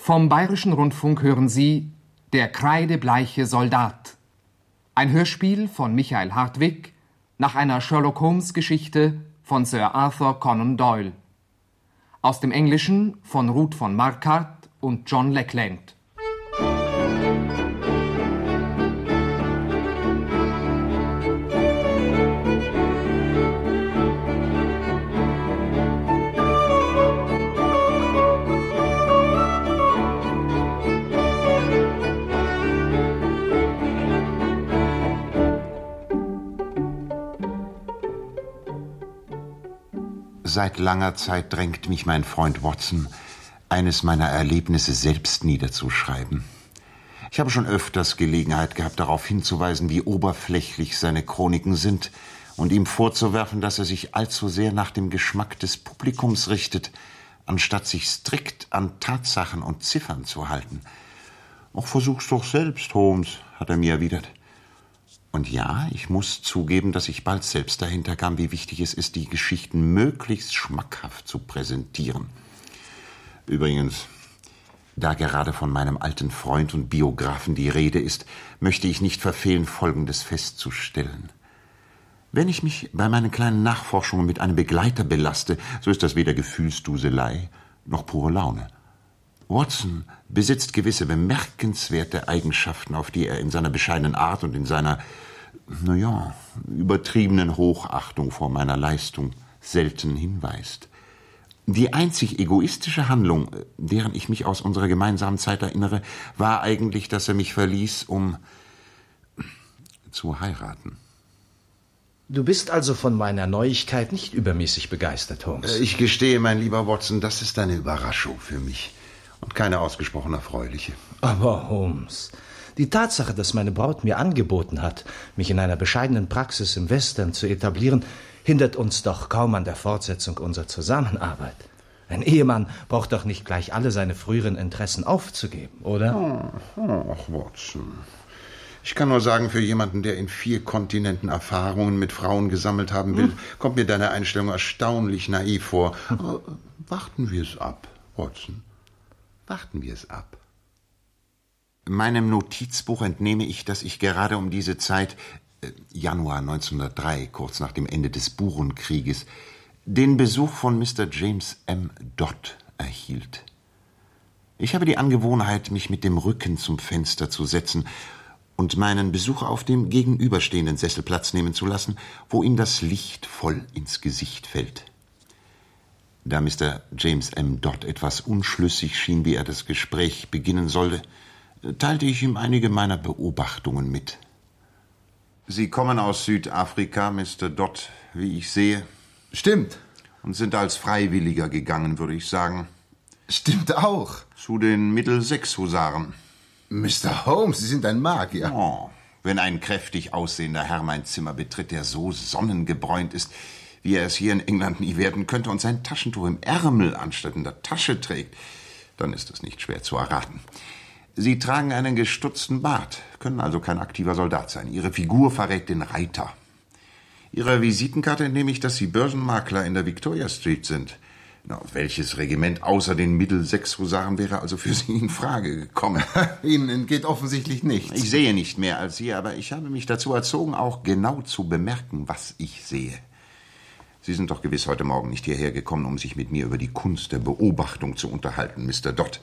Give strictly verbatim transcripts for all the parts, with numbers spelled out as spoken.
Vom Bayerischen Rundfunk hören Sie Der kreidebleiche Soldat. Ein Hörspiel von Michael Hartwig nach einer Sherlock-Holmes-Geschichte von Sir Arthur Conan Doyle. Aus dem Englischen von Ruth von Marquardt und John Lackland. Seit langer Zeit drängt mich mein Freund Watson, eines meiner Erlebnisse selbst niederzuschreiben. Ich habe schon öfters Gelegenheit gehabt, darauf hinzuweisen, wie oberflächlich seine Chroniken sind und ihm vorzuwerfen, dass er sich allzu sehr nach dem Geschmack des Publikums richtet, anstatt sich strikt an Tatsachen und Ziffern zu halten. »Ach, versuch's doch selbst, Holmes«, hat er mir erwidert. Und ja, ich muss zugeben, dass ich bald selbst dahinter kam, wie wichtig es ist, die Geschichten möglichst schmackhaft zu präsentieren. Übrigens, da gerade von meinem alten Freund und Biografen die Rede ist, möchte ich nicht verfehlen, Folgendes festzustellen. Wenn ich mich bei meinen kleinen Nachforschungen mit einem Begleiter belaste, so ist das weder Gefühlsduselei noch pure Laune. Watson besitzt gewisse bemerkenswerte Eigenschaften, auf die er in seiner bescheidenen Art und in seiner, naja, übertriebenen Hochachtung vor meiner Leistung selten hinweist. Die einzig egoistische Handlung, deren ich mich aus unserer gemeinsamen Zeit erinnere, war eigentlich, dass er mich verließ, um zu heiraten. Du bist also von meiner Neuigkeit nicht übermäßig begeistert, Holmes. Ich gestehe, mein lieber Watson, das ist eine Überraschung für mich. Und keine ausgesprochen erfreuliche. Aber Holmes, die Tatsache, dass meine Braut mir angeboten hat, mich in einer bescheidenen Praxis im Western zu etablieren, hindert uns doch kaum an der Fortsetzung unserer Zusammenarbeit. Ein Ehemann braucht doch nicht gleich alle seine früheren Interessen aufzugeben, oder? Ach, Watson. Ich kann nur sagen, für jemanden, der in vier Kontinenten Erfahrungen mit Frauen gesammelt haben will, hm. kommt mir deine Einstellung erstaunlich naiv vor. Aber warten wir es ab, Watson. Warten wir es ab. Meinem Notizbuch entnehme ich, dass ich gerade um diese Zeit, äh, Januar neunzehnhundertdrei, kurz nach dem Ende des Burenkrieges, den Besuch von Mister James M. Dodd erhielt. Ich habe die Angewohnheit, mich mit dem Rücken zum Fenster zu setzen und meinen Besucher auf dem gegenüberstehenden Sessel Platz nehmen zu lassen, wo ihm das Licht voll ins Gesicht fällt. Da Mister James M. Dodd etwas unschlüssig schien, wie er das Gespräch beginnen sollte, teilte ich ihm einige meiner Beobachtungen mit. Sie kommen aus Südafrika, Mister Dodd, wie ich sehe. Stimmt. Und sind als Freiwilliger gegangen, würde ich sagen. Stimmt auch. Zu den Middlesex-Husaren. Mister Holmes, Sie sind ein Magier. Oh, wenn ein kräftig aussehender Herr mein Zimmer betritt, der so sonnengebräunt ist, wie er es hier in England nie werden könnte, und sein Taschentuch im Ärmel anstatt in der Tasche trägt, dann ist es nicht schwer zu erraten. Sie tragen einen gestutzten Bart, können also kein aktiver Soldat sein. Ihre Figur verrät den Reiter. Ihrer Visitenkarte entnehme ich, dass Sie Börsenmakler in der Victoria Street sind. Na, welches Regiment außer den Middlesex-Husaren wäre also für Sie in Frage gekommen? Ihnen entgeht offensichtlich nichts. Ich sehe nicht mehr als Sie, aber ich habe mich dazu erzogen, auch genau zu bemerken, was ich sehe. Sie sind doch gewiss heute Morgen nicht hierher gekommen, um sich mit mir über die Kunst der Beobachtung zu unterhalten, Mister Dodd.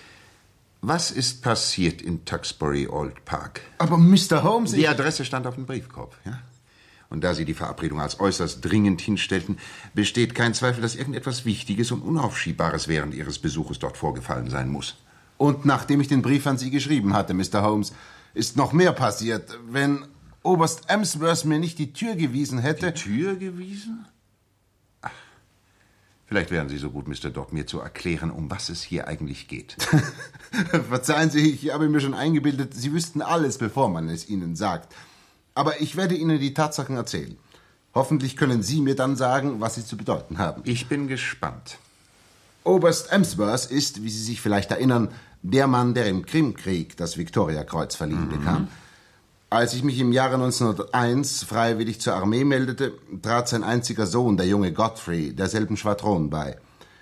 Was ist passiert in Tewkesbury Old Park? Aber Mister Holmes... Die Adresse stand auf dem Briefkorb, ja? Und da Sie die Verabredung als äußerst dringend hinstellten, besteht kein Zweifel, dass irgendetwas Wichtiges und Unaufschiebbares während Ihres Besuches dort vorgefallen sein muss. Und nachdem ich den Brief an Sie geschrieben hatte, Mister Holmes, ist noch mehr passiert. Wenn Oberst Emsworth mir nicht die Tür gewiesen hätte... Die Tür gewiesen? Ach, vielleicht wären Sie so gut, Mister Dodd, mir zu erklären, um was es hier eigentlich geht. Verzeihen Sie, ich habe mir schon eingebildet, Sie wüssten alles, bevor man es Ihnen sagt. Aber ich werde Ihnen die Tatsachen erzählen. Hoffentlich können Sie mir dann sagen, was sie zu bedeuten haben. Ich bin gespannt. Oberst Emsworth ist, wie Sie sich vielleicht erinnern, der Mann, der im Krimkrieg das Viktoriakreuz verliehen mhm. bekam. Als ich mich im Jahre neunzehnhunderteins freiwillig zur Armee meldete, trat sein einziger Sohn, der junge Godfrey, derselben Schwadron bei.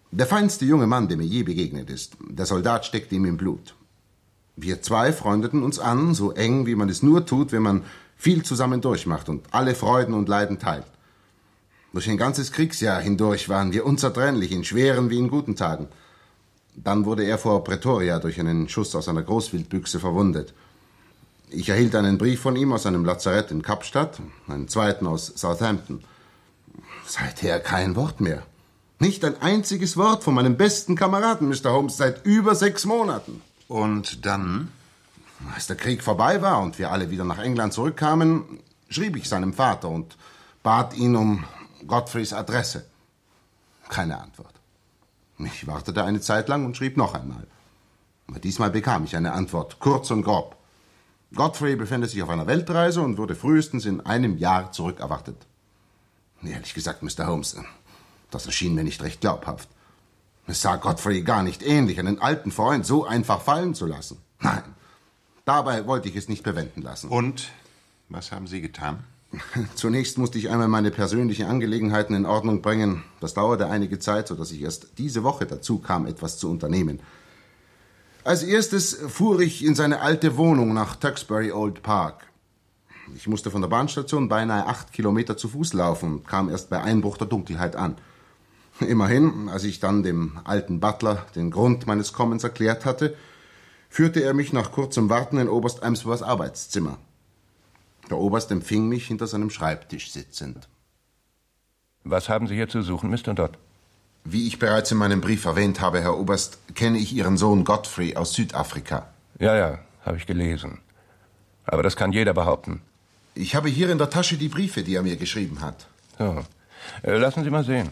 Der feinste junge Mann, der mir je begegnet ist. Der Soldat steckte ihm im Blut. Wir zwei freundeten uns an, so eng, wie man es nur tut, wenn man viel zusammen durchmacht und alle Freuden und Leiden teilt. Durch ein ganzes Kriegsjahr hindurch waren wir unzertrennlich, in schweren wie in guten Tagen. Dann wurde er vor Pretoria durch einen Schuss aus einer Großwildbüchse verwundet. Ich erhielt einen Brief von ihm aus einem Lazarett in Kapstadt, einen zweiten aus Southampton. Seither kein Wort mehr. Nicht ein einziges Wort von meinem besten Kameraden, Mister Holmes, seit über sechs Monaten. Und dann? Als der Krieg vorbei war und wir alle wieder nach England zurückkamen, schrieb ich seinem Vater und bat ihn um Godfreys Adresse. Keine Antwort. Ich wartete eine Zeit lang und schrieb noch einmal. Aber diesmal bekam ich eine Antwort, kurz und grob. Godfrey befände sich auf einer Weltreise und wurde frühestens in einem Jahr zurückerwartet. Ehrlich gesagt, Mister Holmes, das erschien mir nicht recht glaubhaft. Es sah Godfrey gar nicht ähnlich, einen alten Freund so einfach fallen zu lassen. Nein, dabei wollte ich es nicht bewenden lassen. Und was haben Sie getan? Zunächst musste ich einmal meine persönlichen Angelegenheiten in Ordnung bringen. Das dauerte einige Zeit, sodass ich erst diese Woche dazu kam, etwas zu unternehmen. Als erstes fuhr ich in seine alte Wohnung nach Tewkesbury Old Park. Ich musste von der Bahnstation beinahe acht Kilometer zu Fuß laufen und kam erst bei Einbruch der Dunkelheit an. Immerhin, als ich dann dem alten Butler den Grund meines Kommens erklärt hatte, führte er mich nach kurzem Warten in Oberst Emsworths Arbeitszimmer. Der Oberst empfing mich hinter seinem Schreibtisch sitzend. Was haben Sie hier zu suchen, Mister Dodd? Wie ich bereits in meinem Brief erwähnt habe, Herr Oberst, kenne ich Ihren Sohn Godfrey aus Südafrika. Ja, ja, habe ich gelesen. Aber das kann jeder behaupten. Ich habe hier in der Tasche die Briefe, die er mir geschrieben hat. So, äh, lassen Sie mal sehen.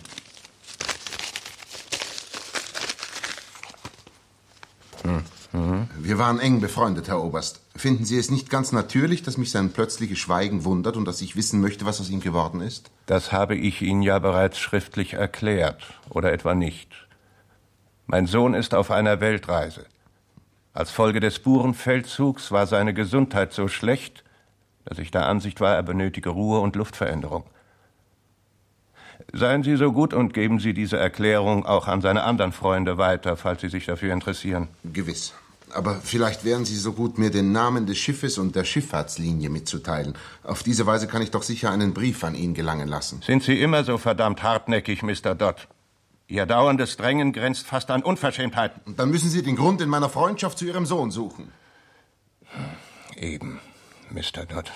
Hm. Mhm. Wir waren eng befreundet, Herr Oberst. Finden Sie es nicht ganz natürlich, dass mich sein plötzliches Schweigen wundert und dass ich wissen möchte, was aus ihm geworden ist? Das habe ich Ihnen ja bereits schriftlich erklärt. Oder etwa nicht. Mein Sohn ist auf einer Weltreise. Als Folge des Burenfeldzugs war seine Gesundheit so schlecht, dass ich der Ansicht war, er benötige Ruhe und Luftveränderung. Seien Sie so gut und geben Sie diese Erklärung auch an seine anderen Freunde weiter, falls Sie sich dafür interessieren. Gewiss. Aber vielleicht wären Sie so gut, mir den Namen des Schiffes und der Schifffahrtslinie mitzuteilen. Auf diese Weise kann ich doch sicher einen Brief an ihn gelangen lassen. Sind Sie immer so verdammt hartnäckig, Mister Dodd? Ihr dauerndes Drängen grenzt fast an Unverschämtheiten. Und dann müssen Sie den Grund in meiner Freundschaft zu Ihrem Sohn suchen. Eben, Mister Dodd.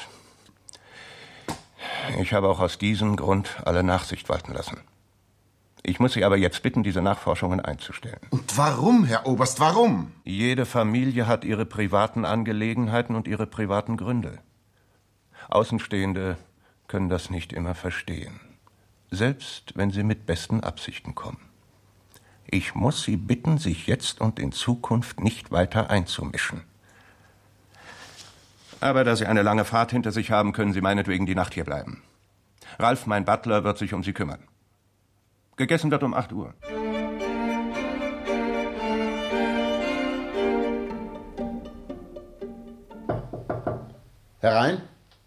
Ich habe auch aus diesem Grund alle Nachsicht walten lassen. Ich muss Sie aber jetzt bitten, diese Nachforschungen einzustellen. Und warum, Herr Oberst, warum? Jede Familie hat ihre privaten Angelegenheiten und ihre privaten Gründe. Außenstehende können das nicht immer verstehen, selbst wenn sie mit besten Absichten kommen. Ich muss Sie bitten, sich jetzt und in Zukunft nicht weiter einzumischen. Aber da Sie eine lange Fahrt hinter sich haben, können Sie meinetwegen die Nacht hier bleiben. Ralph, mein Butler, wird sich um Sie kümmern. Gegessen wird um acht Uhr. Herein.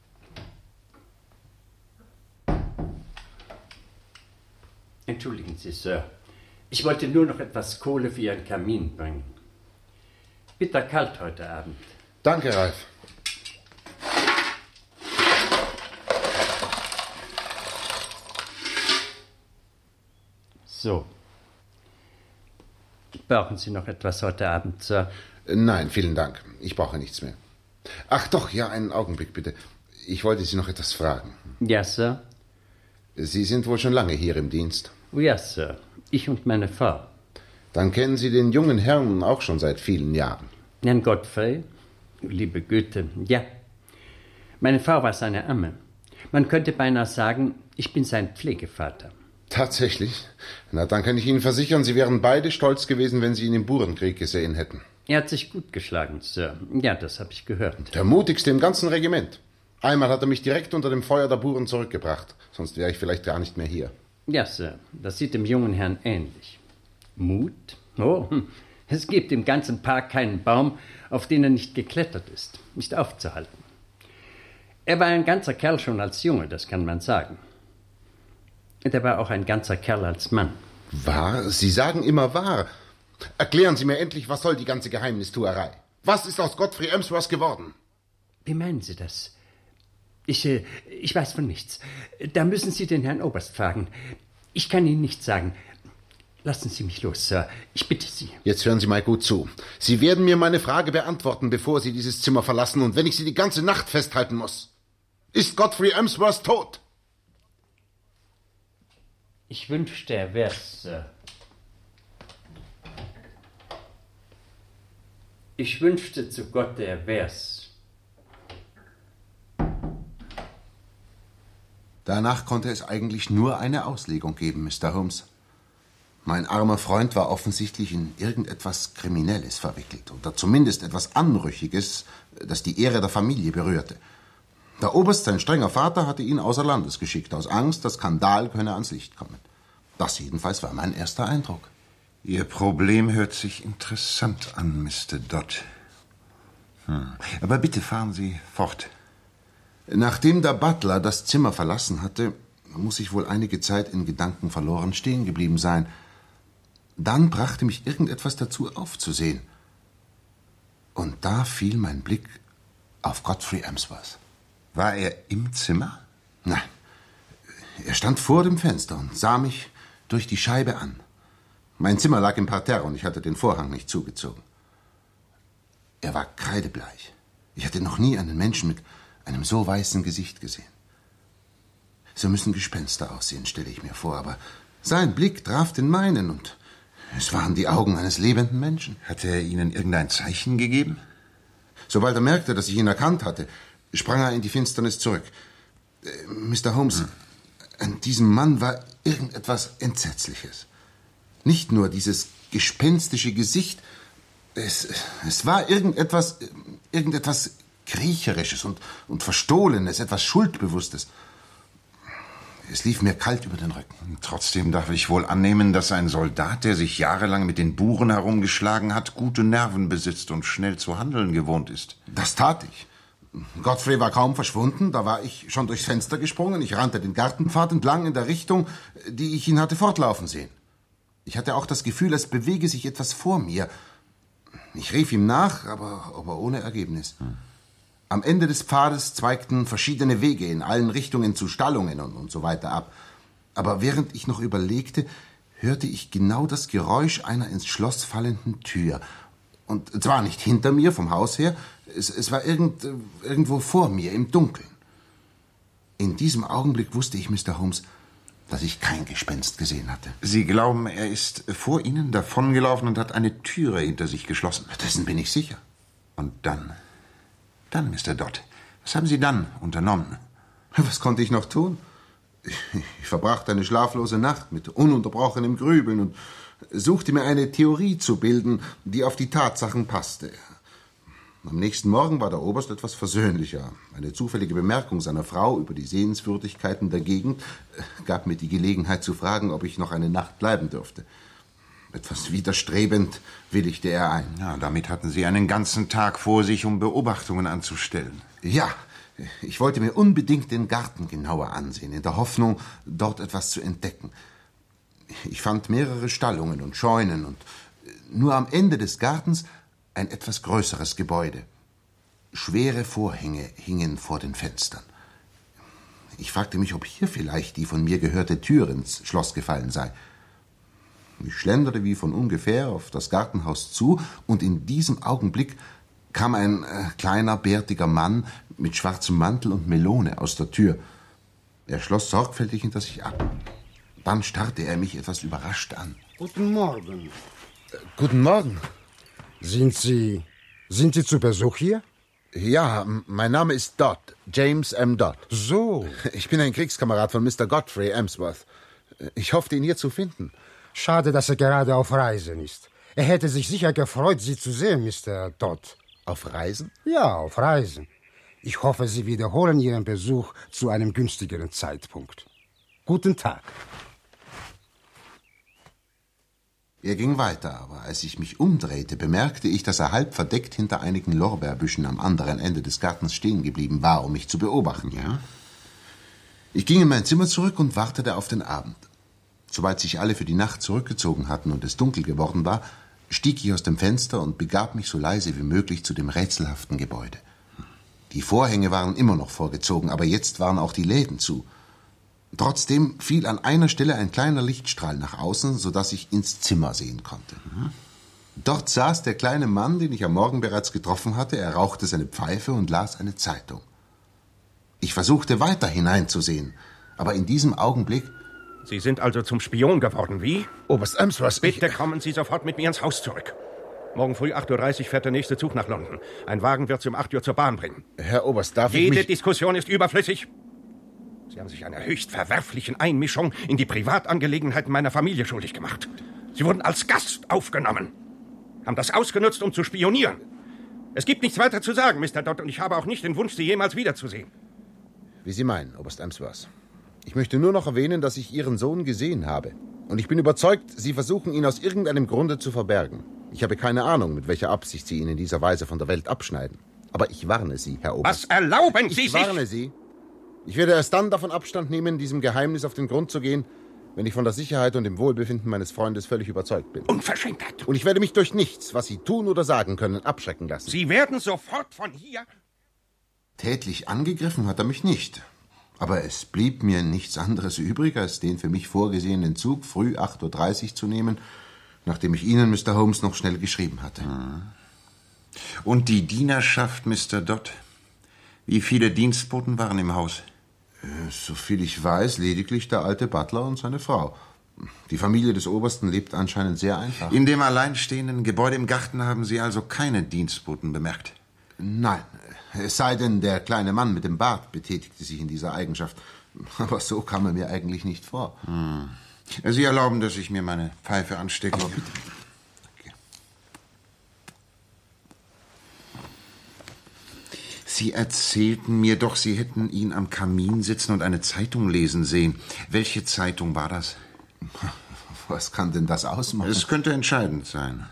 Entschuldigen Sie, Sir. Ich wollte nur noch etwas Kohle für Ihren Kamin bringen. Bitter kalt heute Abend. Danke, Ralph. So. Brauchen Sie noch etwas heute Abend, Sir? Nein, vielen Dank. Ich brauche nichts mehr. Ach doch, ja, einen Augenblick bitte. Ich wollte Sie noch etwas fragen. Ja, Sir? Sie sind wohl schon lange hier im Dienst? Ja, Sir. Ich und meine Frau. Dann kennen Sie den jungen Herrn auch schon seit vielen Jahren. Herrn Godfrey? Liebe Güte, ja. Meine Frau war seine Amme. Man könnte beinahe sagen, ich bin sein Pflegevater. Tatsächlich? Na, dann kann ich Ihnen versichern, Sie wären beide stolz gewesen, wenn Sie ihn im Burenkrieg gesehen hätten. Er hat sich gut geschlagen, Sir. Ja, das habe ich gehört. Der mutigste im ganzen Regiment. Einmal hat er mich direkt unter dem Feuer der Buren zurückgebracht. Sonst wäre ich vielleicht gar nicht mehr hier. Ja, Sir, das sieht dem jungen Herrn ähnlich. Mut? Oh, hm. Es gibt im ganzen Park keinen Baum, auf den er nicht geklettert ist, nicht aufzuhalten. Er war ein ganzer Kerl schon als Junge, das kann man sagen. Und er war auch ein ganzer Kerl als Mann. Wahr? Sie sagen immer wahr. Erklären Sie mir endlich, was soll die ganze Geheimnistuerei? Was ist aus Godfrey Emsworth geworden? Wie meinen Sie das? Ich, äh, ich weiß von nichts. Da müssen Sie den Herrn Oberst fragen. Ich kann Ihnen nichts sagen. Lassen Sie mich los, Sir. Ich bitte Sie. Jetzt hören Sie mal gut zu. Sie werden mir meine Frage beantworten, bevor Sie dieses Zimmer verlassen und wenn ich Sie die ganze Nacht festhalten muss. Ist Godfrey Emsworth tot? Ich wünschte, er wär's, Sir. Ich wünschte zu Gott, er wär's. Danach konnte es eigentlich nur eine Auslegung geben, Mister Holmes. Mein armer Freund war offensichtlich in irgendetwas Kriminelles verwickelt oder zumindest etwas Anrüchiges, das die Ehre der Familie berührte. Der Oberst, sein strenger Vater, hatte ihn außer Landes geschickt, aus Angst, der Skandal könne ans Licht kommen. Das jedenfalls war mein erster Eindruck. Ihr Problem hört sich interessant an, Mister Dodd. Hm. Aber bitte fahren Sie fort. Nachdem der Butler das Zimmer verlassen hatte, muss ich wohl einige Zeit in Gedanken verloren stehen geblieben sein. Dann brachte mich irgendetwas dazu aufzusehen. Und da fiel mein Blick auf Godfrey Emsworth. War er im Zimmer? Nein. Er stand vor dem Fenster und sah mich durch die Scheibe an. Mein Zimmer lag im Parterre und ich hatte den Vorhang nicht zugezogen. Er war kreidebleich. Ich hatte noch nie einen Menschen mit einem so weißen Gesicht gesehen. So müssen Gespenster aussehen, stelle ich mir vor, aber sein Blick traf den meinen und es waren die Augen eines lebenden Menschen. Hatte er Ihnen irgendein Zeichen gegeben? Sobald er merkte, dass ich ihn erkannt hatte, sprang er in die Finsternis zurück. Äh, Mister Holmes, hm. an diesem Mann war irgendetwas Entsetzliches. Nicht nur dieses gespenstische Gesicht, es, es war irgendetwas, irgendetwas Kriecherisches und, und Verstohlenes, etwas Schuldbewusstes. Es lief mir kalt über den Rücken. Trotzdem darf ich wohl annehmen, dass ein Soldat, der sich jahrelang mit den Buren herumgeschlagen hat, gute Nerven besitzt und schnell zu handeln gewohnt ist. Das tat ich. Godfrey war kaum verschwunden, da war ich schon durchs Fenster gesprungen. Ich rannte den Gartenpfad entlang in der Richtung, die ich ihn hatte fortlaufen sehen. Ich hatte auch das Gefühl, es bewege sich etwas vor mir. Ich rief ihm nach, aber, aber ohne Ergebnis. Hm. Am Ende des Pfades zweigten verschiedene Wege in allen Richtungen zu Stallungen und, und so weiter ab. Aber während ich noch überlegte, hörte ich genau das Geräusch einer ins Schloss fallenden Tür. Und zwar nicht hinter mir, vom Haus her, es, es war irgend, irgendwo vor mir, im Dunkeln. In diesem Augenblick wusste ich, Mister Holmes, dass ich kein Gespenst gesehen hatte. Sie glauben, er ist vor Ihnen davongelaufen und hat eine Türe hinter sich geschlossen? Dessen bin ich sicher. Und dann... Dann, Mister Dodd, was haben Sie dann unternommen? Was konnte ich noch tun? Ich, ich verbrachte eine schlaflose Nacht mit ununterbrochenem Grübeln und suchte mir eine Theorie zu bilden, die auf die Tatsachen passte. Am nächsten Morgen war der Oberst etwas versöhnlicher. Eine zufällige Bemerkung seiner Frau über die Sehenswürdigkeiten der Gegend gab mir die Gelegenheit zu fragen, ob ich noch eine Nacht bleiben dürfte. Etwas widerstrebend willigte er ein. Ja, damit hatten Sie einen ganzen Tag vor sich, um Beobachtungen anzustellen. Ja, ich wollte mir unbedingt den Garten genauer ansehen, in der Hoffnung, dort etwas zu entdecken. Ich fand mehrere Stallungen und Scheunen und nur am Ende des Gartens ein etwas größeres Gebäude. Schwere Vorhänge hingen vor den Fenstern. Ich fragte mich, ob hier vielleicht die von mir gehörte Tür ins Schloss gefallen sei. Ich schlenderte wie von ungefähr auf das Gartenhaus zu, und in diesem Augenblick kam ein äh, kleiner, bärtiger Mann mit schwarzem Mantel und Melone aus der Tür. Er schloss sorgfältig hinter sich ab. Dann starrte er mich etwas überrascht an. Guten Morgen. Äh, guten Morgen. Sind Sie... sind Sie zu Besuch hier? Ja, mein Name ist Dodd, James M. Dodd. So. Ich bin ein Kriegskamerad von Mister Godfrey Emsworth. Ich hoffte, ihn hier zu finden. Schade, dass er gerade auf Reisen ist. Er hätte sich sicher gefreut, Sie zu sehen, Mister Dodd. Auf Reisen? Ja, auf Reisen. Ich hoffe, Sie wiederholen Ihren Besuch zu einem günstigeren Zeitpunkt. Guten Tag. Er ging weiter, aber als ich mich umdrehte, bemerkte ich, dass er halb verdeckt hinter einigen Lorbeerbüschen am anderen Ende des Gartens stehen geblieben war, um mich zu beobachten. Ja? Ich ging in mein Zimmer zurück und wartete auf den Abend. Sobald sich alle für die Nacht zurückgezogen hatten und es dunkel geworden war, stieg ich aus dem Fenster und begab mich so leise wie möglich zu dem rätselhaften Gebäude. Die Vorhänge waren immer noch vorgezogen, aber jetzt waren auch die Läden zu. Trotzdem fiel an einer Stelle ein kleiner Lichtstrahl nach außen, sodass ich ins Zimmer sehen konnte. Dort saß der kleine Mann, den ich am Morgen bereits getroffen hatte. Er rauchte seine Pfeife und las eine Zeitung. Ich versuchte weiter hineinzusehen, aber in diesem Augenblick... Sie sind also zum Spion geworden, wie? Oberst Emsworth, Bitte kommen Sie sofort mit mir ins Haus zurück. Morgen früh acht Uhr dreißig fährt der nächste Zug nach London. Ein Wagen wird Sie um acht Uhr zur Bahn bringen. Herr Oberst, darf Jede ich mich... Diskussion ist überflüssig. Sie haben sich einer höchst verwerflichen Einmischung in die Privatangelegenheiten meiner Familie schuldig gemacht. Sie wurden als Gast aufgenommen, haben das ausgenutzt, um zu spionieren. Es gibt nichts weiter zu sagen, Mister Dodd, und ich habe auch nicht den Wunsch, Sie jemals wiederzusehen. Wie Sie meinen, Oberst Emsworth. Ich möchte nur noch erwähnen, dass ich Ihren Sohn gesehen habe. Und ich bin überzeugt, Sie versuchen, ihn aus irgendeinem Grunde zu verbergen. Ich habe keine Ahnung, mit welcher Absicht Sie ihn in dieser Weise von der Welt abschneiden. Aber ich warne Sie, Herr Oberst. Was erlauben Sie sich? Ich warne Sie. Ich werde erst dann davon Abstand nehmen, diesem Geheimnis auf den Grund zu gehen, wenn ich von der Sicherheit und dem Wohlbefinden meines Freundes völlig überzeugt bin. Unverschämtheit. Und ich werde mich durch nichts, was Sie tun oder sagen können, abschrecken lassen. Sie werden sofort von hier... Tätlich angegriffen hat er mich nicht. Aber es blieb mir nichts anderes übrig, als den für mich vorgesehenen Zug früh acht Uhr dreißig zu nehmen, nachdem ich Ihnen, Mister Holmes, noch schnell geschrieben hatte. Und die Dienerschaft, Mister Dodd? Wie viele Dienstboten waren im Haus? Äh, soviel ich weiß, lediglich der alte Butler und seine Frau. Die Familie des Obersten lebt anscheinend sehr einfach. In dem alleinstehenden Gebäude im Garten haben Sie also keine Dienstboten bemerkt? Nein, es sei denn, der kleine Mann mit dem Bart betätigte sich in dieser Eigenschaft. Aber so kam er mir eigentlich nicht vor. Hm. Sie erlauben, dass ich mir meine Pfeife anstecke. Aber bitte. Okay. Sie erzählten mir doch, Sie hätten ihn am Kamin sitzen und eine Zeitung lesen sehen. Welche Zeitung war das? Was kann denn das ausmachen? Es könnte entscheidend sein.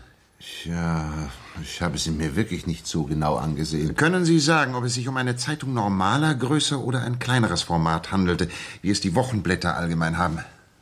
Ja, ich habe sie mir wirklich nicht so genau angesehen. Können Sie sagen, ob es sich um eine Zeitung normaler Größe oder ein kleineres Format handelte, wie es die Wochenblätter allgemein haben?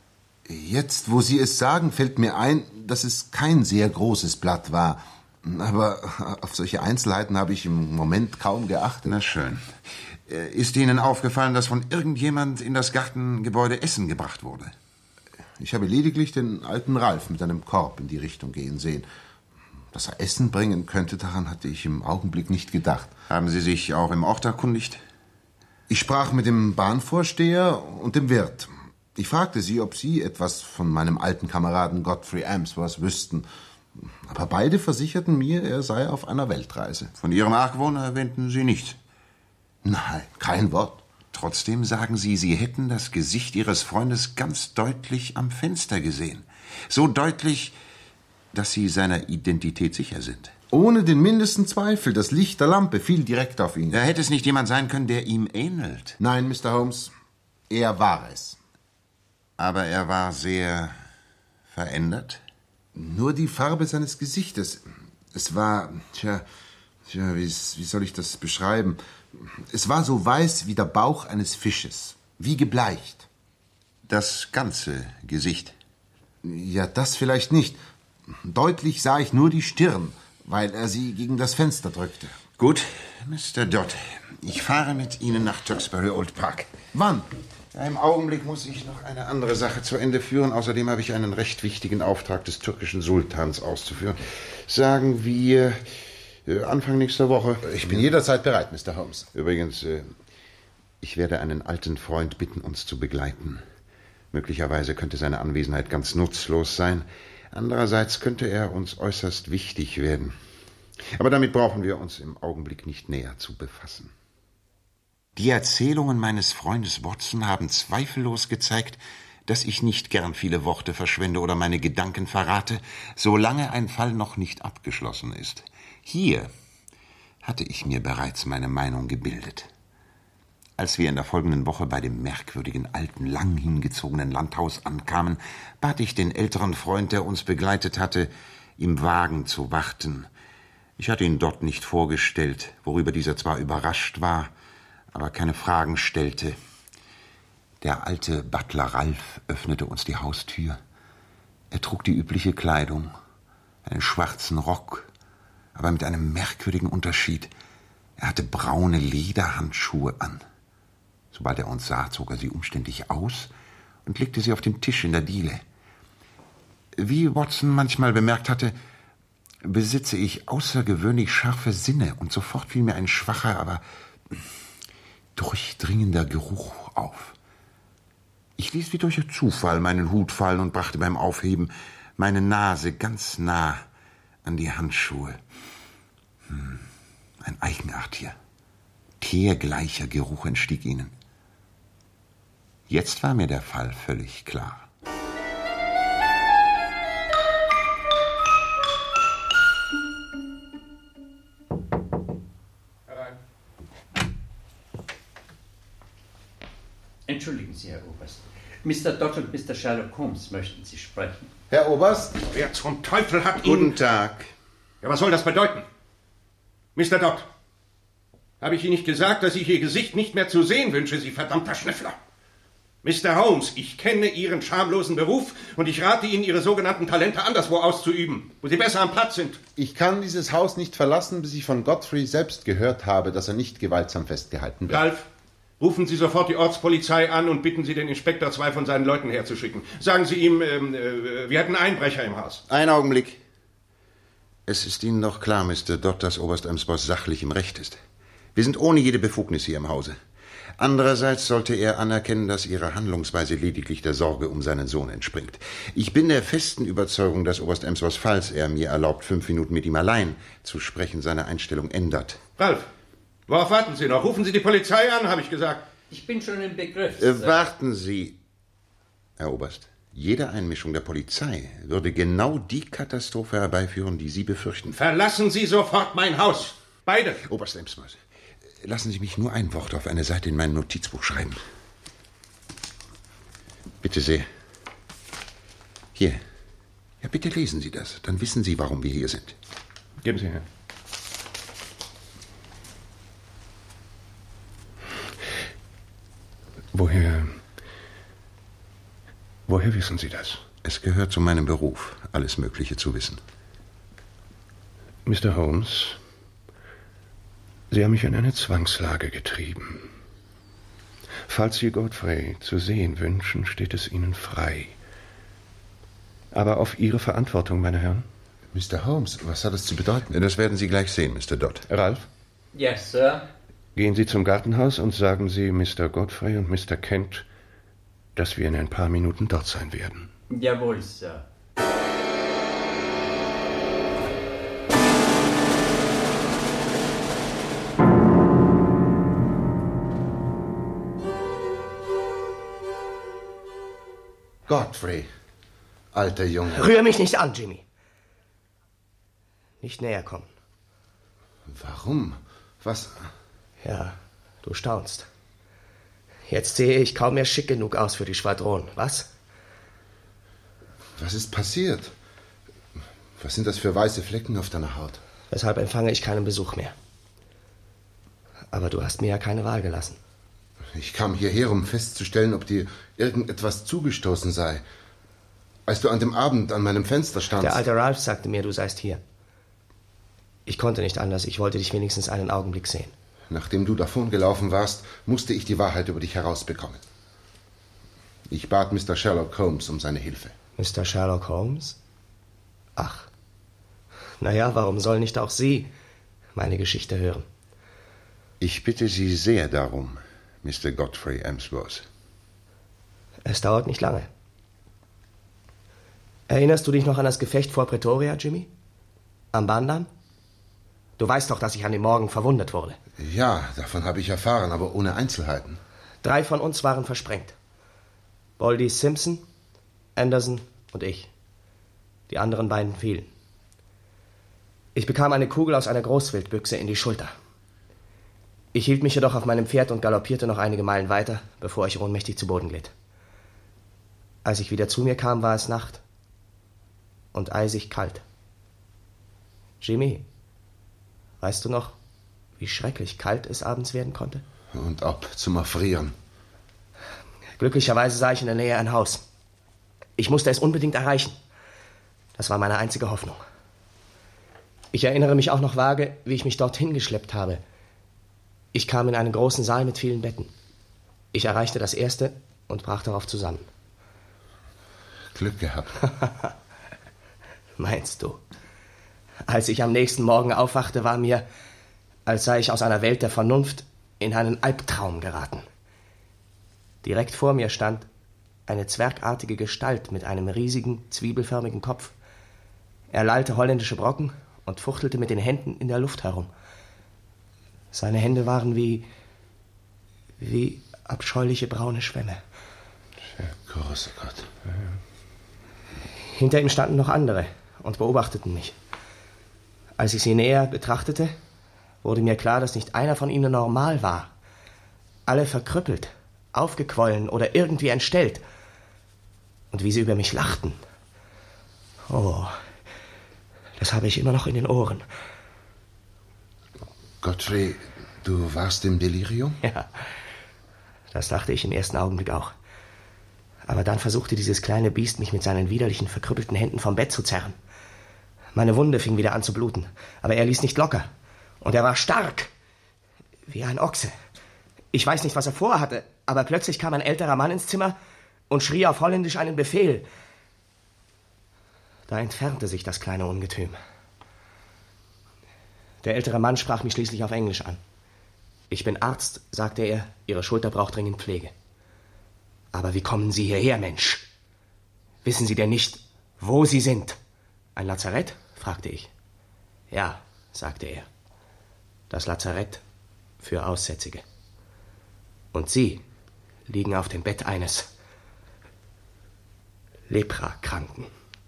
Jetzt, wo Sie es sagen, fällt mir ein, dass es kein sehr großes Blatt war. Aber auf solche Einzelheiten habe ich im Moment kaum geachtet. Na schön. Ist Ihnen aufgefallen, dass von irgendjemand in das Gartengebäude Essen gebracht wurde? Ich habe lediglich den alten Ralf mit einem Korb in die Richtung gehen sehen. Dass er Essen bringen könnte, daran hatte ich im Augenblick nicht gedacht. Haben Sie sich auch im Ort erkundigt? Ich sprach mit dem Bahnvorsteher und dem Wirt. Ich fragte sie, ob sie etwas von meinem alten Kameraden Godfrey Emsworth wüssten. Aber beide versicherten mir, er sei auf einer Weltreise. Von Ihrem Argwohn erwähnten Sie nichts? Nein, kein Wort. Trotzdem sagen Sie, Sie hätten das Gesicht Ihres Freundes ganz deutlich am Fenster gesehen. So deutlich, dass Sie seiner Identität sicher sind. Ohne den mindesten Zweifel. Das Licht der Lampe fiel direkt auf ihn. Da hätte es nicht jemand sein können, der ihm ähnelt. Nein, Mister Holmes, er war es. Aber er war sehr verändert? Nur die Farbe seines Gesichtes. Es war, tja, tja, wie, wie soll ich das beschreiben? Es war so weiß wie der Bauch eines Fisches, wie gebleicht. Das ganze Gesicht? Ja, das vielleicht nicht. Deutlich sah ich nur die Stirn, weil er sie gegen das Fenster drückte. Gut, Mister Dodd, ich fahre mit Ihnen nach Tewkesbury Old Park. Wann? Ja, im Augenblick muss ich noch eine andere Sache zu Ende führen. Außerdem habe ich einen recht wichtigen Auftrag des türkischen Sultans auszuführen. Sagen wir äh, Anfang nächster Woche. Ich bin jederzeit bereit, Mister Holmes. Übrigens, äh, ich werde einen alten Freund bitten, uns zu begleiten. Möglicherweise könnte seine Anwesenheit ganz nutzlos sein. Andererseits könnte er uns äußerst wichtig werden. Aber damit brauchen wir uns im Augenblick nicht näher zu befassen. Die Erzählungen meines Freundes Watson haben zweifellos gezeigt, dass ich nicht gern viele Worte verschwende oder meine Gedanken verrate, solange ein Fall noch nicht abgeschlossen ist. Hier hatte ich mir bereits meine Meinung gebildet. Als wir in der folgenden Woche bei dem merkwürdigen, alten, lang hingezogenen Landhaus ankamen, bat ich den älteren Freund, der uns begleitet hatte, im Wagen zu warten. Ich hatte ihn dort nicht vorgestellt, worüber dieser zwar überrascht war, aber keine Fragen stellte. Der alte Butler Ralph öffnete uns die Haustür. Er trug die übliche Kleidung, einen schwarzen Rock, aber mit einem merkwürdigen Unterschied. Er hatte braune Lederhandschuhe an. Sobald er uns sah, zog er sie umständlich aus und legte sie auf den Tisch in der Diele. Wie Watson manchmal bemerkt hatte, besitze ich außergewöhnlich scharfe Sinne, und sofort fiel mir ein schwacher, aber durchdringender Geruch auf. Ich ließ wie durch Zufall meinen Hut fallen und brachte beim Aufheben meine Nase ganz nah an die Handschuhe. Hm, ein Eigenartiger, teergleicher Geruch entstieg ihnen. Jetzt war mir der Fall völlig klar. Herein. Entschuldigen Sie, Herr Oberst. Mister Dodd und Mister Sherlock Holmes möchten Sie sprechen. Herr Oberst? Wer zum Teufel hat Ihnen... Guten Tag. Ja, was soll das bedeuten? Mister Dodd, habe ich Ihnen nicht gesagt, dass ich Ihr Gesicht nicht mehr zu sehen wünsche, Sie verdammter Schnüffler? Mister Holmes, ich kenne Ihren schamlosen Beruf und ich rate Ihnen, Ihre sogenannten Talente anderswo auszuüben, wo Sie besser am Platz sind. Ich kann dieses Haus nicht verlassen, bis ich von Godfrey selbst gehört habe, dass er nicht gewaltsam festgehalten wird. Ralph, rufen Sie sofort die Ortspolizei an und bitten Sie den Inspektor, zwei von seinen Leuten herzuschicken. Sagen Sie ihm, ähm, äh, wir hatten Einbrecher im Haus. Einen Augenblick. Es ist Ihnen doch klar, Mister Dodd, dass Oberst Emsworth sachlich im Recht ist. Wir sind ohne jede Befugnis hier im Hause. Andererseits sollte er anerkennen, dass Ihre Handlungsweise lediglich der Sorge um seinen Sohn entspringt. Ich bin der festen Überzeugung, dass Oberst Emsworth, falls er mir erlaubt, fünf Minuten mit ihm allein zu sprechen, seine Einstellung ändert. Ralph, worauf warten Sie noch? Rufen Sie die Polizei an, habe ich gesagt. Ich bin schon im Begriff. Äh, warten Sie, Herr Oberst. Jede Einmischung der Polizei würde genau die Katastrophe herbeiführen, die Sie befürchten. Verlassen Sie sofort mein Haus. Beide. Oberst Emsworth, lassen Sie mich nur ein Wort auf eine Seite in mein Notizbuch schreiben. Bitte sehr. Hier. Ja, bitte lesen Sie das. Dann wissen Sie, warum wir hier sind. Geben Sie her. Woher... Woher wissen Sie das? Es gehört zu meinem Beruf, alles Mögliche zu wissen. Mister Holmes, Sie haben mich in eine Zwangslage getrieben. Falls Sie Godfrey zu sehen wünschen, steht es Ihnen frei. Aber auf Ihre Verantwortung, meine Herren. Mister Holmes, was hat es zu bedeuten? Das werden Sie gleich sehen, Mister Dodd. Ralph? Yes, Sir. Gehen Sie zum Gartenhaus und sagen Sie Mister Godfrey und Mister Kent, dass wir in ein paar Minuten dort sein werden. Jawohl, Sir. Godfrey, alter Junge. Rühr mich nicht an, Jimmy. Nicht näher kommen. Warum? Was? Ja, du staunst. Jetzt sehe ich kaum mehr schick genug aus für die Schwadron. Was? Was ist passiert? Was sind das für weiße Flecken auf deiner Haut? Deshalb empfange ich keinen Besuch mehr. Aber du hast mir ja keine Wahl gelassen. Ich kam hierher, um festzustellen, ob dir irgendetwas zugestoßen sei. Als du an dem Abend an meinem Fenster standst... Der alte Ralph sagte mir, du seist hier. Ich konnte nicht anders. Ich wollte dich wenigstens einen Augenblick sehen. Nachdem du davongelaufen warst, musste ich die Wahrheit über dich herausbekommen. Ich bat Mister Sherlock Holmes um seine Hilfe. Mister Sherlock Holmes? Ach. Naja, warum soll nicht auch Sie meine Geschichte hören? Ich bitte Sie sehr darum, Mister Godfrey Emsworth. Es dauert nicht lange. Erinnerst du dich noch an das Gefecht vor Pretoria, Jimmy? Am Bahndamm? Du weißt doch, dass ich an dem Morgen verwundet wurde. Ja, davon habe ich erfahren, aber ohne Einzelheiten. Drei von uns waren versprengt. Boldy Simpson, Anderson und ich. Die anderen beiden fielen. Ich bekam eine Kugel aus einer Großwildbüchse in die Schulter. Ich hielt mich jedoch auf meinem Pferd und galoppierte noch einige Meilen weiter, bevor ich ohnmächtig zu Boden glitt. Als ich wieder zu mir kam, war es Nacht und eisig kalt. Jimmy, weißt du noch, wie schrecklich kalt es abends werden konnte? Und ob zum Erfrieren. Glücklicherweise sah ich in der Nähe ein Haus. Ich musste es unbedingt erreichen. Das war meine einzige Hoffnung. Ich erinnere mich auch noch vage, wie ich mich dorthin geschleppt habe. Ich kam in einen großen Saal mit vielen Betten. Ich erreichte das erste und brach darauf zusammen. Glück gehabt. Meinst du? Als ich am nächsten Morgen aufwachte, war mir, als sei ich aus einer Welt der Vernunft in einen Albtraum geraten. Direkt vor mir stand eine zwergartige Gestalt mit einem riesigen, zwiebelförmigen Kopf. Er lallte holländische Brocken und fuchtelte mit den Händen in der Luft herum. Seine Hände waren wie... wie abscheuliche braune Schwämme. Großer Gott. Hinter ihm standen noch andere und beobachteten mich. Als ich sie näher betrachtete, wurde mir klar, dass nicht einer von ihnen normal war. Alle verkrüppelt, aufgequollen oder irgendwie entstellt. Und wie sie über mich lachten. Oh, das habe ich immer noch in den Ohren. Godfrey, du warst im Delirium? Ja, das dachte ich im ersten Augenblick auch. Aber dann versuchte dieses kleine Biest, mich mit seinen widerlichen, verkrüppelten Händen vom Bett zu zerren. Meine Wunde fing wieder an zu bluten, aber er ließ nicht locker. Und er war stark, wie ein Ochse. Ich weiß nicht, was er vorhatte, aber plötzlich kam ein älterer Mann ins Zimmer und schrie auf Holländisch einen Befehl. Da entfernte sich das kleine Ungetüm. Der ältere Mann sprach mich schließlich auf Englisch an. Ich bin Arzt, sagte er, Ihre Schulter braucht dringend Pflege. Aber wie kommen Sie hierher, Mensch? Wissen Sie denn nicht, wo Sie sind? Ein Lazarett? Fragte ich. Ja, sagte er. Das Lazarett für Aussätzige. Und Sie liegen auf dem Bett eines Leprakranken.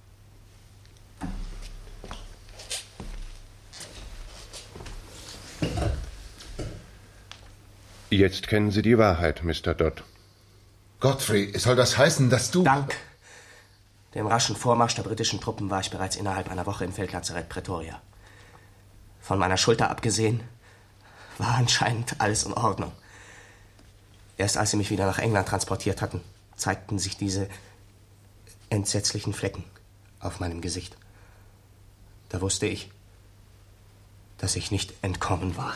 Jetzt kennen Sie die Wahrheit, Mister Dodd. Godfrey, soll das heißen, dass du... Dank dem raschen Vormarsch der britischen Truppen war ich bereits innerhalb einer Woche im Feldlazarett Pretoria. Von meiner Schulter abgesehen war anscheinend alles in Ordnung. Erst als sie mich wieder nach England transportiert hatten, zeigten sich diese entsetzlichen Flecken auf meinem Gesicht. Da wusste ich, dass ich nicht entkommen war.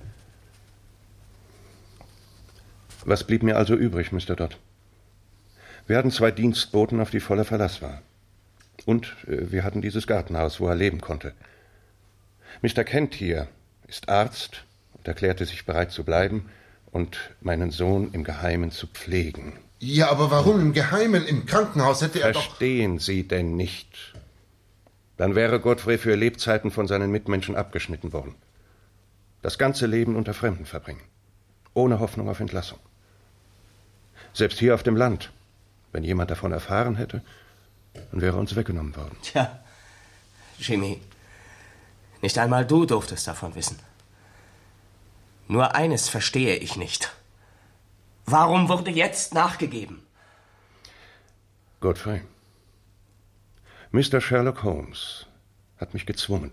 Was blieb mir also übrig, Mister Dodd? Wir hatten zwei Dienstboten, auf die voller Verlass war. Und äh, wir hatten dieses Gartenhaus, wo er leben konnte. Mister Kent hier ist Arzt und erklärte sich bereit zu bleiben und meinen Sohn im Geheimen zu pflegen. Ja, aber warum im Geheimen? Im Krankenhaus hätte er doch... Verstehen Sie denn nicht? Dann wäre Godfrey für Lebzeiten von seinen Mitmenschen abgeschnitten worden. Das ganze Leben unter Fremden verbringen. Ohne Hoffnung auf Entlassung. Selbst hier auf dem Land, wenn jemand davon erfahren hätte, dann wäre uns weggenommen worden. Tja, Jimmy, nicht einmal du durftest davon wissen. Nur eines verstehe ich nicht. Warum wurde jetzt nachgegeben? Godfrey, Mister Sherlock Holmes hat mich gezwungen.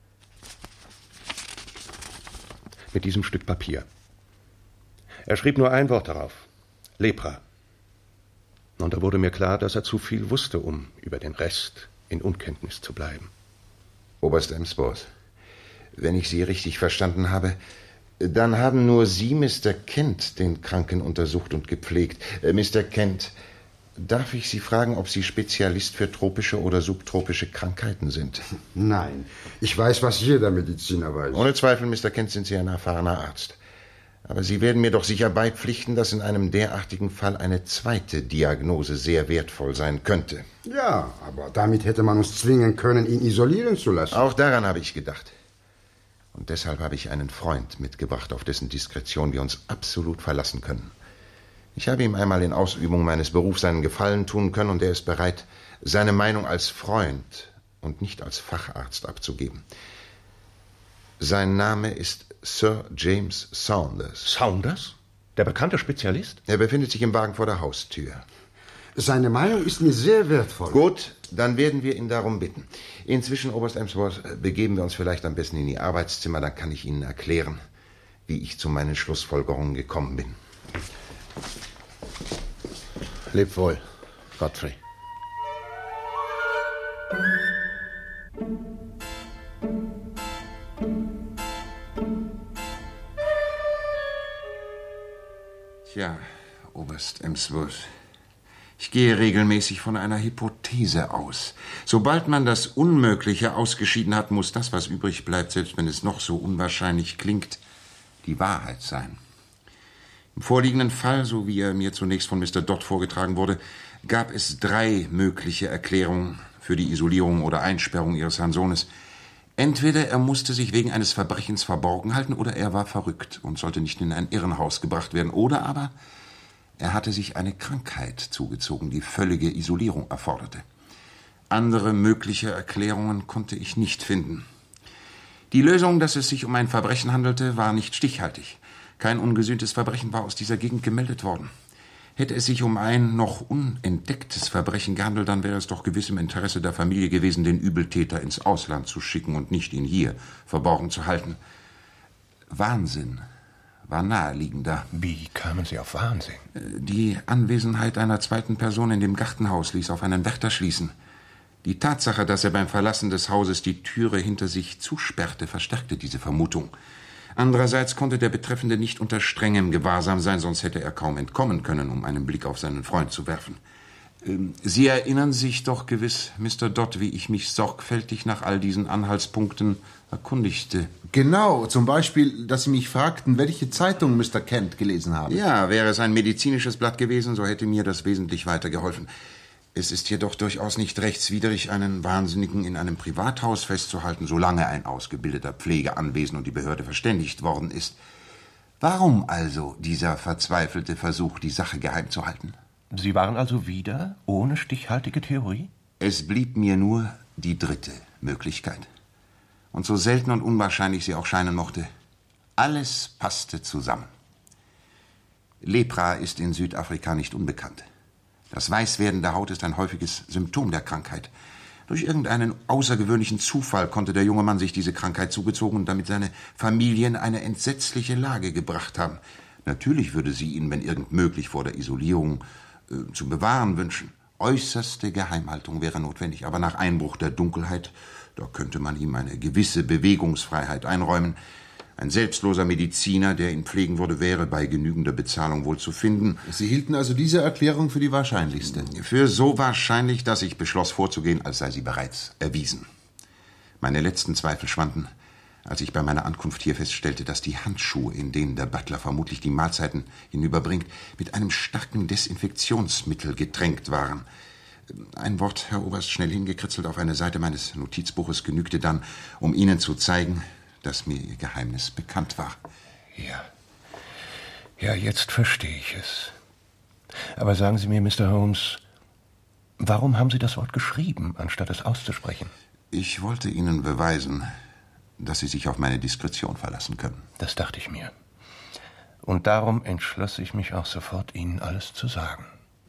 Mit diesem Stück Papier. Er schrieb nur ein Wort darauf. Lepra. Und da wurde mir klar, dass er zu viel wusste, um über den Rest in Unkenntnis zu bleiben. Oberst Emsworth, wenn ich Sie richtig verstanden habe, dann haben nur Sie, Mister Kent, den Kranken untersucht und gepflegt. Äh, Mister Kent, darf ich Sie fragen, ob Sie Spezialist für tropische oder subtropische Krankheiten sind? Nein, ich weiß, was jeder Mediziner weiß. Ohne Zweifel, Mister Kent, sind Sie ein erfahrener Arzt. Aber Sie werden mir doch sicher beipflichten, dass in einem derartigen Fall eine zweite Diagnose sehr wertvoll sein könnte. Ja, aber damit hätte man uns zwingen können, ihn isolieren zu lassen. Auch daran habe ich gedacht. Und deshalb habe ich einen Freund mitgebracht, auf dessen Diskretion wir uns absolut verlassen können. Ich habe ihm einmal in Ausübung meines Berufs einen Gefallen tun können und er ist bereit, seine Meinung als Freund und nicht als Facharzt abzugeben. Sein Name ist Sir James Saunders. Saunders? Der bekannte Spezialist? Er befindet sich im Wagen vor der Haustür. Seine Meinung ist mir sehr wertvoll. Gut, dann werden wir ihn darum bitten. Inzwischen, Oberst Emsworth, begeben wir uns vielleicht am besten in die Arbeitszimmer, dann kann ich Ihnen erklären, wie ich zu meinen Schlussfolgerungen gekommen bin. Leb wohl, Godfrey. Tja, Oberst Emsworth, ich gehe regelmäßig von einer Hypothese aus. Sobald man das Unmögliche ausgeschieden hat, muss das, was übrig bleibt, selbst wenn es noch so unwahrscheinlich klingt, die Wahrheit sein. Im vorliegenden Fall, so wie er mir zunächst von Mister Dodd vorgetragen wurde, gab es drei mögliche Erklärungen für die Isolierung oder Einsperrung Ihres Herrn Sohnes. Entweder er musste sich wegen eines Verbrechens verborgen halten, oder er war verrückt und sollte nicht in ein Irrenhaus gebracht werden. Oder aber er hatte sich eine Krankheit zugezogen, die völlige Isolierung erforderte. Andere mögliche Erklärungen konnte ich nicht finden. Die Lösung, dass es sich um ein Verbrechen handelte, war nicht stichhaltig. Kein ungesühntes Verbrechen war aus dieser Gegend gemeldet worden. Hätte es sich um ein noch unentdecktes Verbrechen gehandelt, dann wäre es doch gewiss im Interesse der Familie gewesen, den Übeltäter ins Ausland zu schicken und nicht ihn hier verborgen zu halten. Wahnsinn war naheliegender. Wie kamen Sie auf Wahnsinn? Die Anwesenheit einer zweiten Person in dem Gartenhaus ließ auf einen Wärter schließen. Die Tatsache, dass er beim Verlassen des Hauses die Türe hinter sich zusperrte, verstärkte diese Vermutung. Andererseits konnte der Betreffende nicht unter strengem Gewahrsam sein, sonst hätte er kaum entkommen können, um einen Blick auf seinen Freund zu werfen. Sie erinnern sich doch gewiss, Mister Dodd, wie ich mich sorgfältig nach all diesen Anhaltspunkten erkundigte. Genau, zum Beispiel, dass Sie mich fragten, welche Zeitung Mister Kent gelesen habe. Ja, wäre es ein medizinisches Blatt gewesen, so hätte mir das wesentlich weitergeholfen. Es ist jedoch durchaus nicht rechtswidrig, einen Wahnsinnigen in einem Privathaus festzuhalten, solange ein ausgebildeter Pfleger anwesend und die Behörde verständigt worden ist. Warum also dieser verzweifelte Versuch, die Sache geheim zu halten? Sie waren also wieder ohne stichhaltige Theorie? Es blieb mir nur die dritte Möglichkeit. Und so selten und unwahrscheinlich sie auch scheinen mochte, alles passte zusammen. Lepra ist in Südafrika nicht unbekannt. Das Weißwerden der Haut ist ein häufiges Symptom der Krankheit. Durch irgendeinen außergewöhnlichen Zufall konnte der junge Mann sich diese Krankheit zugezogen und damit seine Familie in eine entsetzliche Lage gebracht haben. Natürlich würde sie ihn, wenn irgend möglich, vor der Isolierung äh, zu bewahren wünschen. Äußerste Geheimhaltung wäre notwendig, aber nach Einbruch der Dunkelheit, da könnte man ihm eine gewisse Bewegungsfreiheit einräumen. Ein selbstloser Mediziner, der ihn pflegen würde, wäre bei genügender Bezahlung wohl zu finden. Sie hielten also diese Erklärung für die wahrscheinlichste? Für so wahrscheinlich, dass ich beschloss vorzugehen, als sei sie bereits erwiesen. Meine letzten Zweifel schwanden, als ich bei meiner Ankunft hier feststellte, dass die Handschuhe, in denen der Butler vermutlich die Mahlzeiten hinüberbringt, mit einem starken Desinfektionsmittel getränkt waren. Ein Wort, Herr Oberst, schnell hingekritzelt auf eine Seite meines Notizbuches, genügte dann, um Ihnen zu zeigen, dass mir Ihr Geheimnis bekannt war. Ja. Ja, jetzt verstehe ich es. Aber sagen Sie mir, Mister Holmes, warum haben Sie das Wort geschrieben, anstatt es auszusprechen? Ich wollte Ihnen beweisen, dass Sie sich auf meine Diskretion verlassen können. Das dachte ich mir. Und darum entschloss ich mich auch sofort, Ihnen alles zu sagen.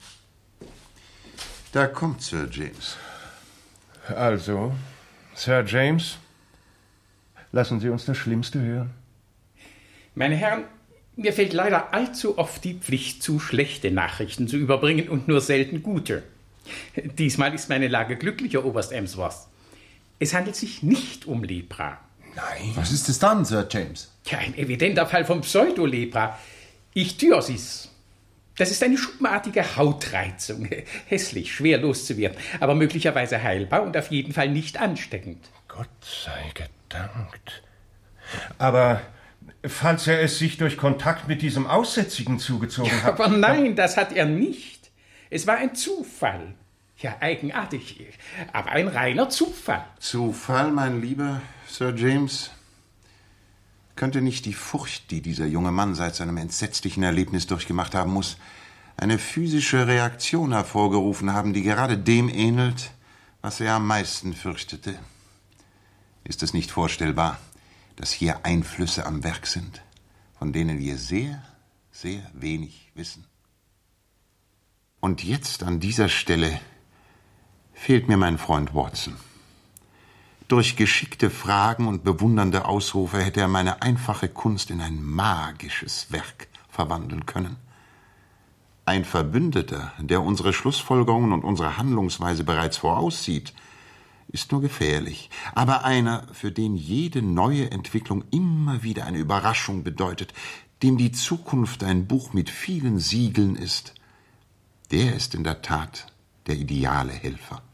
Da kommt Sir James. Also, Sir James, lassen Sie uns das Schlimmste hören. Meine Herren, mir fällt leider allzu oft die Pflicht zu, schlechte Nachrichten zu überbringen und nur selten gute. Diesmal ist meine Lage glücklicher, Oberst Emsworth. Es handelt sich nicht um Lepra. Nein. Was ist es dann, Sir James? Ja, ein evidenter Fall von Pseudolepra. Ichthyosis. Das ist eine schuppenartige Hautreizung. Hässlich, schwer loszuwerden, aber möglicherweise heilbar und auf jeden Fall nicht ansteckend. Gott sei gedankt. Aber falls er es sich durch Kontakt mit diesem Aussätzigen zugezogen ja, hat... Aber nein, das hat er nicht. Es war ein Zufall. Ja, eigenartig, aber ein reiner Zufall. Zufall, mein lieber Sir James? Könnte nicht die Furcht, die dieser junge Mann seit seinem entsetzlichen Erlebnis durchgemacht haben muss, eine physische Reaktion hervorgerufen haben, die gerade dem ähnelt, was er am meisten fürchtete? Ist es nicht vorstellbar, dass hier Einflüsse am Werk sind, von denen wir sehr, sehr wenig wissen? Und jetzt an dieser Stelle fehlt mir mein Freund Watson. Durch geschickte Fragen und bewundernde Ausrufe hätte er meine einfache Kunst in ein magisches Werk verwandeln können. Ein Verbündeter, der unsere Schlussfolgerungen und unsere Handlungsweise bereits voraussieht, ist nur gefährlich. Aber einer, für den jede neue Entwicklung immer wieder eine Überraschung bedeutet, dem die Zukunft ein Buch mit vielen Siegeln ist, der ist in der Tat der ideale Helfer.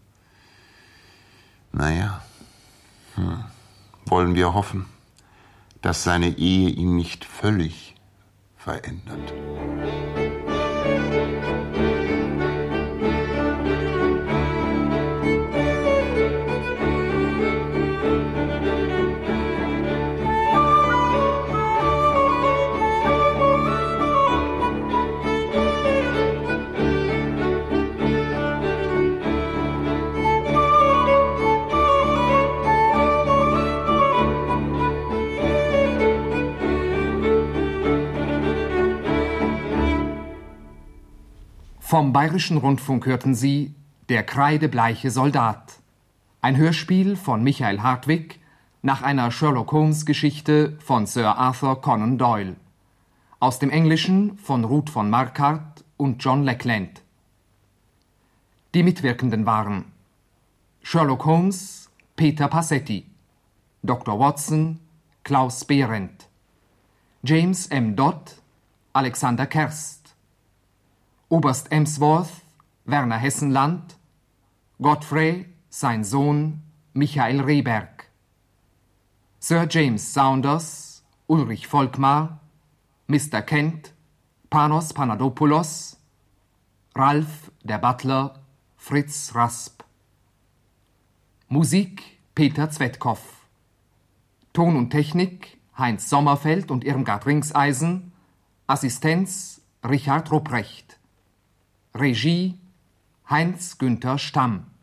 Naja, hm. wollen wir hoffen, dass seine Ehe ihn nicht völlig verändert. Vom Bayerischen Rundfunk hörten Sie Der kreidebleiche Soldat, ein Hörspiel von Michael Hartwig nach einer Sherlock-Holmes-Geschichte von Sir Arthur Conan Doyle, aus dem Englischen von Ruth von Marquardt und John Lackland. Die Mitwirkenden waren Sherlock Holmes Peter Passetti, Doktor Watson Klaus Behrendt, James M. Dodd Alexander Kerst, Oberst Emsworth Werner Hessenland, Godfrey sein Sohn Michael Rehberg, Sir James Saunders Ulrich Volkmar, Mister Kent Panos Panadopoulos, Ralf der Butler Fritz Rasp. Musik Peter Zwettkoff, Ton und Technik Heinz Sommerfeld und Irmgard Ringseisen, Assistenz Richard Rupprecht, Regie Heinz-Günther Stamm.